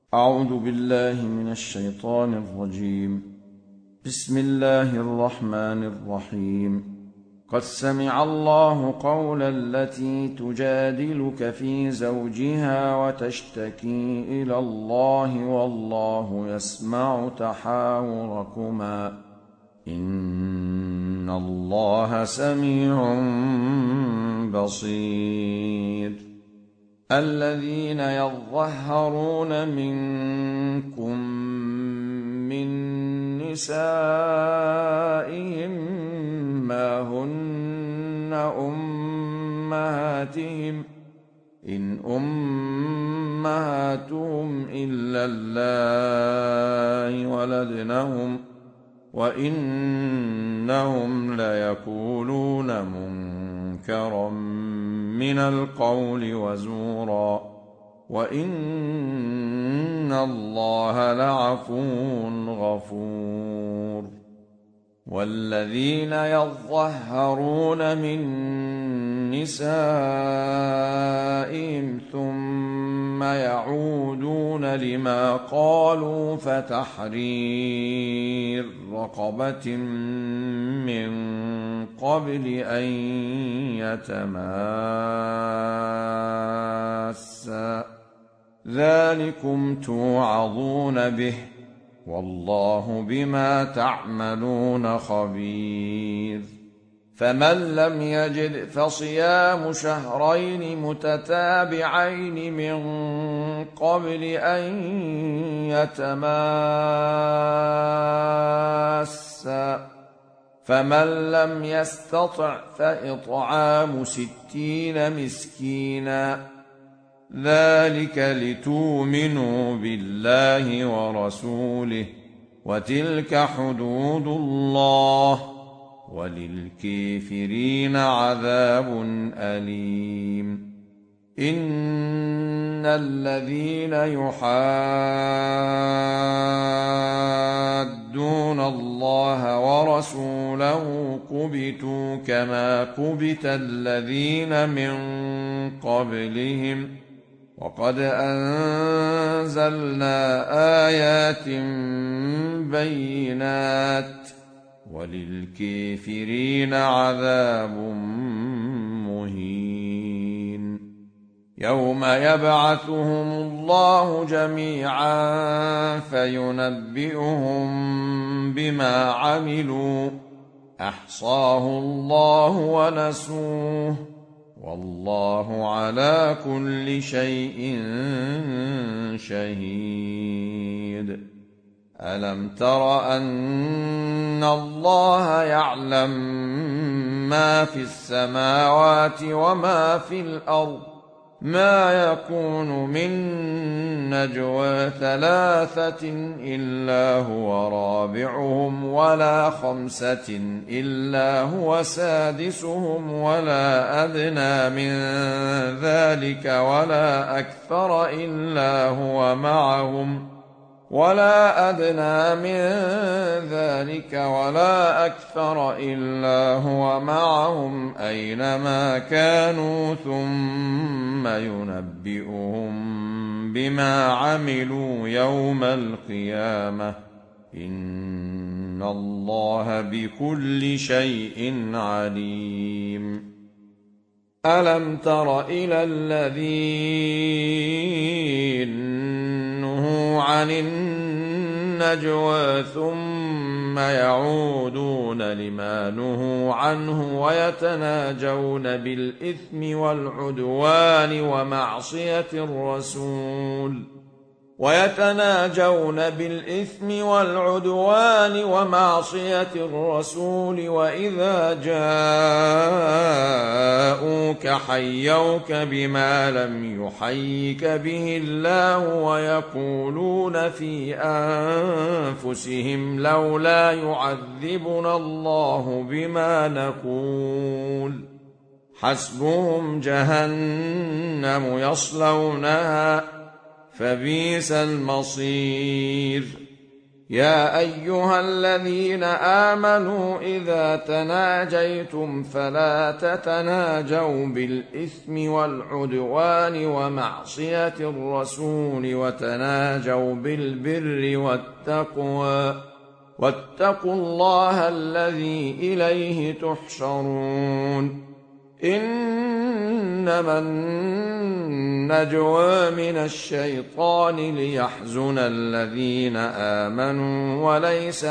أعوذ بالله من الشيطان الرجيم. بسم الله الرحمن الرحيم. قد سمع الله قول التي تجادلك في زوجها وتشتكي إلى الله والله يسمع تحاوركما إن الله سميع بصير. الذين يظهرون منكم من نسائهم ما هن أمهاتهم إن أمهاتهم إلا اللائي ولدنهم وإنهم ليقولون منكرا من القول وزورا وإن الله لعفو غفور. والذين يظهرون من نسائهم ثم يعودون لما قالوا فتحرير رقبة من قبل أن يتماسا ذلكم توعظون به والله بما تعملون خبير. فمن لم يجد فصيام شهرين متتابعين من قبل أن يتماسا فمن لم يستطع فإطعام 60 مسكينا ذلك لتؤمنوا بالله ورسوله وتلك حدود الله وللكافرين عذاب أليم. إن الذين يحادون الله ورسوله كبتوا كما كبت الذين من قبلهم وقد أنزلنا آيات بينات وللكافرين عذاب مهين. يوم يبعثهم الله جميعا فينبئهم بما عملوا أحصاه الله ونسوه والله على كل شيء شهيد. ألم تر أن الله يعلم ما في السماوات وما في الأرض ما يكون من نجوى 3 إلا هو رابعهم ولا 5 إلا هو سادسهم ولا أدنى من ذلك ولا أكثر إلا هو معهم أينما كانوا ثم ينبئهم بما عملوا يوم القيامة إن الله بكل شيء عليم. ألم تر إلى الذين نهوا عن النجوى ثم يعودون لما نهوا عنه ويتناجون بالإثم والعدوان ومعصية الرسول وإذا جاءوك حيوك بما لم يحيك به الله ويقولون في أنفسهم لولا يعذبنا الله بما نقول حسبهم جهنم يصلونها فبئس المصير. يا أيها الذين آمنوا إذا تناجيتم فلا تتناجوا بالإثم والعدوان ومعصية الرسول وتناجوا بالبر والتقوى واتقوا الله الذي إليه تحشرون إنما النجوى من الشيطان ليحزن الذين آمنوا وليس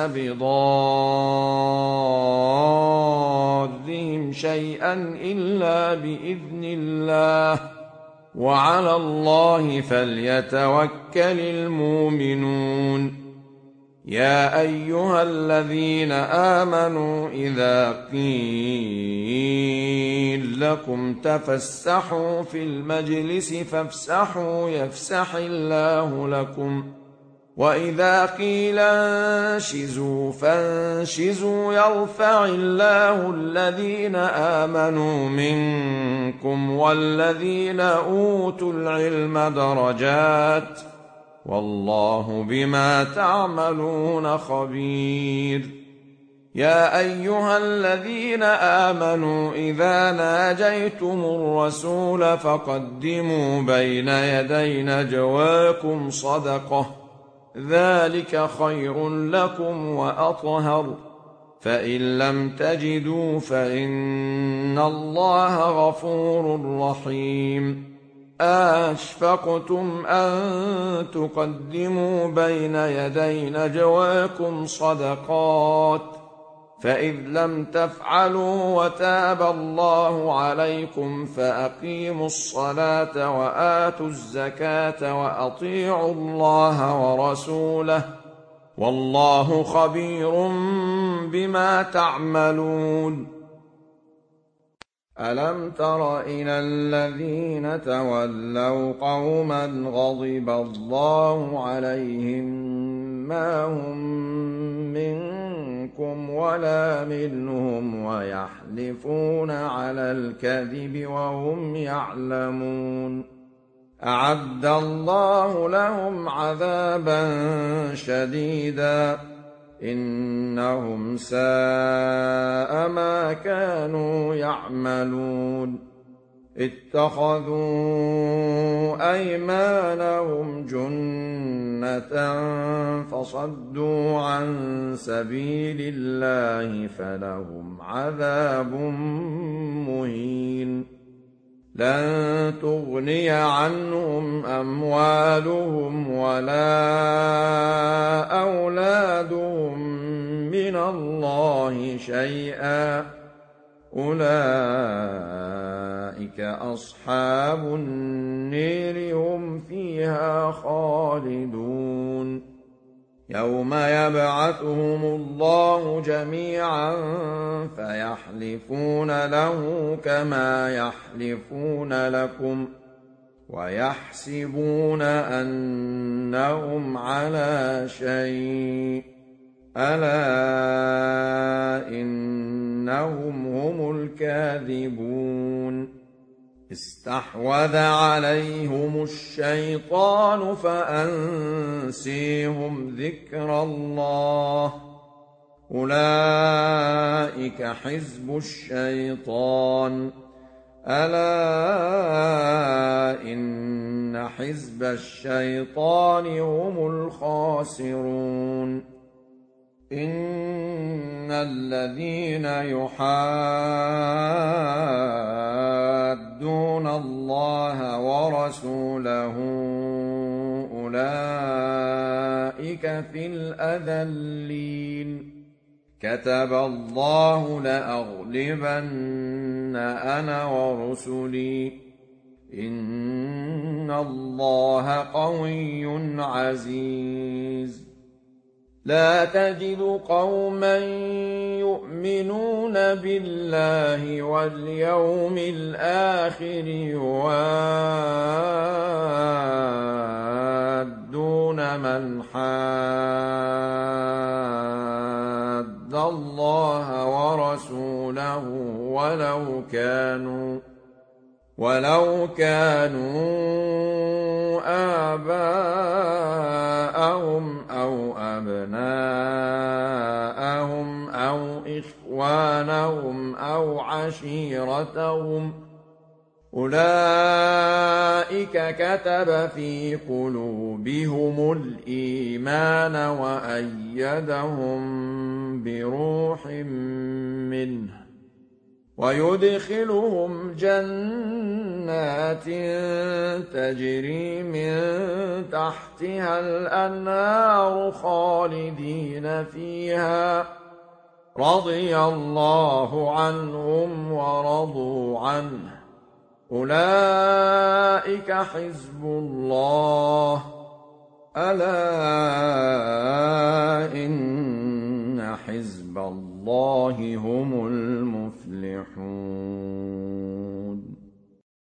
بضارهم شيئا إلا بإذن الله وعلى الله فليتوكل المؤمنون يا أيها الذين آمنوا إذا قيل لكم تفسحوا في المجلس فافسحوا يفسح الله لكم وإذا قيل انشزوا فانشزوا يرفع الله الذين آمنوا منكم والذين أوتوا العلم درجات والله بما تعملون خبير يا أيها الذين آمنوا إذا ناجيتم الرسول فقدموا بين يدي نجواكم صدقة ذلك خير لكم وأطهر فإن لم تجدوا فإن الله غفور رحيم أشفقتم أن تقدموا بين يدي نجواكم صدقات فإذ لم تفعلوا وتاب الله عليكم فأقيموا الصلاة وآتوا الزكاة وأطيعوا الله ورسوله والله خبير بما تعملون ألم تر إلى الذين تولوا قوما غضب الله عليهم ما هم منكم ولا منهم ويحلفون على الكذب وهم يعلمون أعد الله لهم عذابا شديدا إنهم ساء ما كانوا يعملون اتخذوا أيمانهم جنة فصدوا عن سبيل الله فلهم عذاب مهين لن تغني عنهم أموالهم ولا أولادهم من الله شيئا أولئك أصحاب النير هم فيها خالدون يوم يبعثهم الله جميعا فيحلفون له كما يحلفون لكم ويحسبون أنهم على شيء ألا إنهم هم الكاذبون استحوذ عليهم الشيطان فأنسيهم ذكر الله أولئك حزب الشيطان ألا إن حزب الشيطان هم الخاسرون إن الذين يحادون الله ورسوله أولئك في الأذلين كتب الله لأغلبن أنا ورسلي إن الله قوي عزيز لا تجد قوما يؤمنون بالله واليوم الآخر يوادون من حاد الله ورسوله ولو كانوا آباءهم أو أو أبناءهم أو إخوانهم أو عشيرتهم أولئك كتب في قلوبهم الإيمان وأيدهم بروح منه ويدخلهم جنات تجري من تحتها الأنهار خالدين فيها رضي الله عنهم ورضوا عنه أولئك حزب الله ألا إن حزب الله هم المفلحون